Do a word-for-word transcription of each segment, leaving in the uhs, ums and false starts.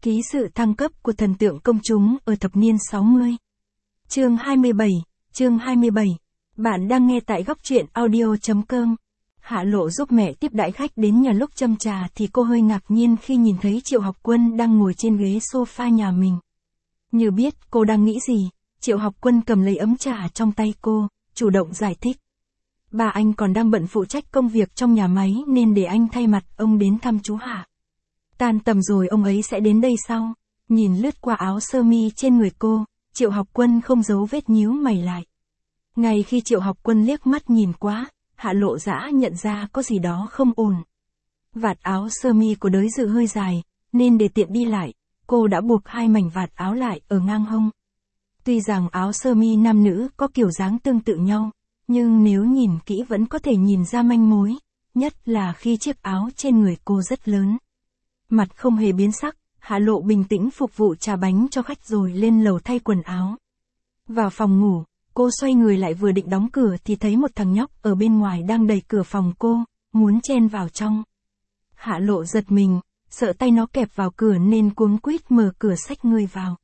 Ký sự thăng cấp của thần tượng công chúng ở thập niên sáu mươi. Chương hai mươi bảy, chương hai mươi bảy. Bạn đang nghe tại góc truyện audio chấm com. Hạ Lộ giúp mẹ tiếp đãi khách đến nhà lúc châm trà thì cô hơi ngạc nhiên khi nhìn thấy Triệu Học Quân đang ngồi trên ghế sofa nhà mình. Như biết cô đang nghĩ gì, Triệu Học Quân cầm lấy ấm trà trong tay cô, chủ động giải thích. Ba anh còn đang bận phụ trách công việc trong nhà máy nên để anh thay mặt ông đến thăm chú Hạ. Tan tầm rồi ông ấy sẽ đến đây sau. Nhìn lướt qua áo sơ mi trên người cô, Triệu Học Quân không giấu vết nhíu mày lại. Ngay khi Triệu Học Quân liếc mắt nhìn qua, Hạ Lộ dã nhận ra có gì đó không ổn. Vạt áo sơ mi của đới dự hơi dài, nên để tiện đi lại, cô đã buộc hai mảnh vạt áo lại ở ngang hông. Tuy rằng áo sơ mi nam nữ có kiểu dáng tương tự nhau, nhưng nếu nhìn kỹ vẫn có thể nhìn ra manh mối, nhất là khi chiếc áo trên người cô rất lớn. Mặt không hề biến sắc, Hạ Lộ bình tĩnh phục vụ trà bánh cho khách rồi lên lầu thay quần áo. Vào phòng ngủ, cô xoay người lại vừa định đóng cửa thì thấy một thằng nhóc ở bên ngoài đang đẩy cửa phòng cô, muốn chen vào trong. Hạ Lộ giật mình, sợ tay nó kẹp vào cửa nên cuống quýt mở cửa xách người vào.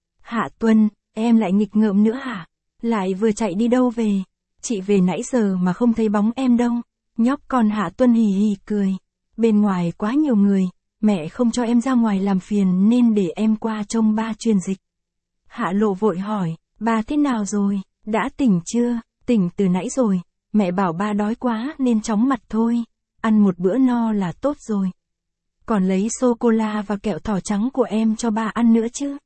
Hạ Tuân, em lại nghịch ngợm nữa hả? Lại vừa chạy đi đâu về? Chị về nãy giờ mà không thấy bóng em đâu. Nhóc con Hạ Tuân hì hì cười. Bên ngoài quá nhiều người, mẹ không cho em ra ngoài làm phiền nên để em qua trông ba truyền dịch. Hạ Lộ vội hỏi, ba thế nào rồi, đã tỉnh chưa? Tỉnh từ nãy rồi, mẹ bảo ba đói quá nên chóng mặt thôi, ăn một bữa no là tốt rồi. Còn lấy sô-cô-la và kẹo thỏ trắng của em cho ba ăn nữa chứ.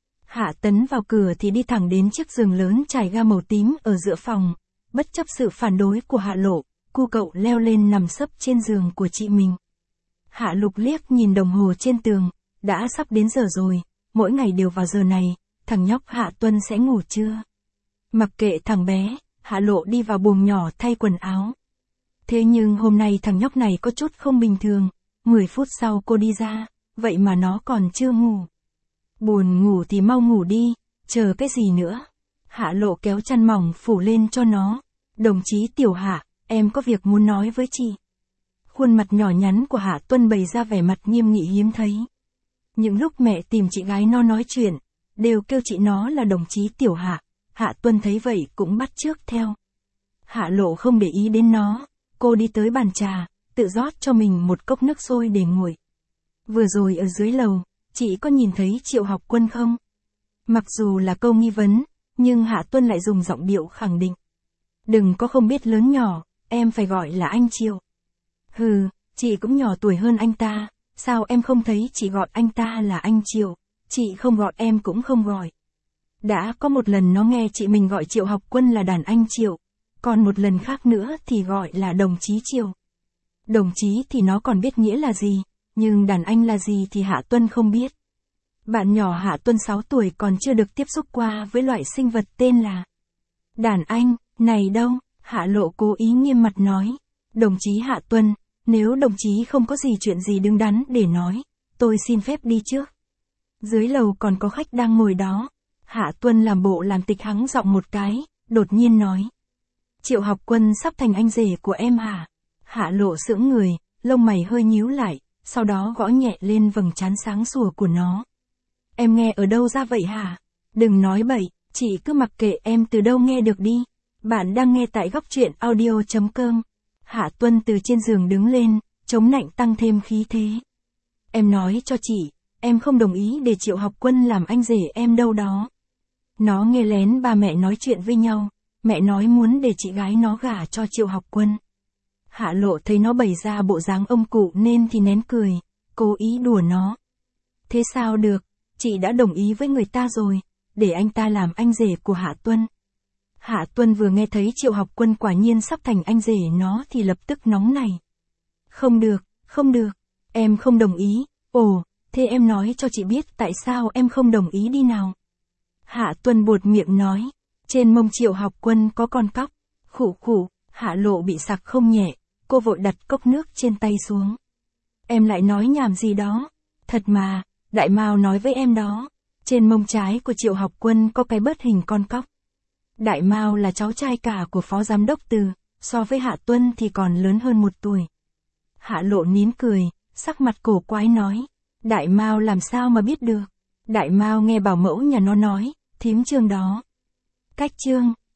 Hạ Tấn vào cửa thì đi thẳng đến chiếc giường lớn trải ga màu tím ở giữa phòng. Bất chấp sự phản đối của Hạ Lộ, cu cậu leo lên nằm sấp trên giường của chị mình. Hạ Lục liếc nhìn đồng hồ trên tường, đã sắp đến giờ rồi, mỗi ngày đều vào giờ này, thằng nhóc Hạ Tuân sẽ ngủ chưa? Mặc kệ thằng bé, Hạ Lộ đi vào buồng nhỏ thay quần áo. Thế nhưng hôm nay thằng nhóc này có chút không bình thường, mười phút sau cô đi ra, vậy mà nó còn chưa ngủ. Buồn ngủ thì mau ngủ đi, chờ cái gì nữa? Hạ Lộ kéo chăn mỏng phủ lên cho nó. Đồng chí Tiểu Hạ, em có việc muốn nói với chị. Khuôn mặt nhỏ nhắn của Hạ Tuân bày ra vẻ mặt nghiêm nghị hiếm thấy. Những lúc mẹ tìm chị gái nó nói chuyện, đều kêu chị nó là đồng chí Tiểu Hạ. Hạ Tuân thấy vậy cũng bắt chước theo. Hạ Lộ không để ý đến nó, cô đi tới bàn trà, tự rót cho mình một cốc nước sôi để nguội. Vừa rồi ở dưới lầu, chị có nhìn thấy Triệu Học Quân không? Mặc dù là câu nghi vấn, nhưng Hạ Tuân lại dùng giọng điệu khẳng định. Đừng có không biết lớn nhỏ, em phải gọi là anh Triệu. Hừ, chị cũng nhỏ tuổi hơn anh ta, sao em không thấy chị gọi anh ta là anh Triệu, chị không gọi em cũng không gọi. Đã có một lần nó nghe chị mình gọi Triệu Học Quân là đàn anh Triệu, còn một lần khác nữa thì gọi là đồng chí Triệu. Đồng chí thì nó còn biết nghĩa là gì, nhưng đàn anh là gì thì Hạ Tuân không biết. Bạn nhỏ Hạ Tuân sáu tuổi còn chưa được tiếp xúc qua với loại sinh vật tên là đàn anh, này đâu, Hạ Lộ cố ý nghiêm mặt nói. Đồng chí Hạ Tuân, nếu đồng chí không có gì chuyện gì đứng đắn để nói, tôi xin phép đi trước. Dưới lầu còn có khách đang ngồi đó. Hạ Tuân làm bộ làm tịch hắng giọng một cái, đột nhiên nói. Triệu Học Quân sắp thành anh rể của em hả? Hạ Lộ sững người, lông mày hơi nhíu lại, sau đó gõ nhẹ lên vầng trán sáng sủa của nó. Em nghe ở đâu ra vậy hả? Đừng nói bậy, chị cứ mặc kệ em từ đâu nghe được đi. Bạn đang nghe tại góc truyện audio chấm com. Hạ Tuân từ trên giường đứng lên, chống nạnh tăng thêm khí thế. Em nói cho chị, em không đồng ý để Triệu Học Quân làm anh rể em đâu đó. Nó nghe lén ba mẹ nói chuyện với nhau, mẹ nói muốn để chị gái nó gả cho Triệu Học Quân. Hạ Lộ thấy nó bày ra bộ dáng ông cụ nên thì nén cười, cố ý đùa nó. Thế sao được, chị đã đồng ý với người ta rồi, để anh ta làm anh rể của Hạ Tuân. Hạ Tuân vừa nghe thấy Triệu Học Quân quả nhiên sắp thành anh rể nó thì lập tức nóng này. Không được, không được, em không đồng ý. Ồ, thế em nói cho chị biết tại sao em không đồng ý đi nào. Hạ Tuân buột miệng nói, trên mông Triệu Học Quân có con cóc. Khụ khụ, Hạ Lộ bị sặc không nhẹ, cô vội đặt cốc nước trên tay xuống. Em lại nói nhảm gì đó, thật mà, Đại Mao nói với em đó, trên mông trái của Triệu Học Quân có cái bớt hình con cóc. Đại Mao là cháu trai cả của phó giám đốc Từ, so với Hạ Tuân thì còn lớn hơn một tuổi. Hạ Lộ nín cười, sắc mặt cổ quái nói, Đại Mao làm sao mà biết được? Đại Mao nghe bảo mẫu nhà nó nói, thím Trương đó. Cách Trương,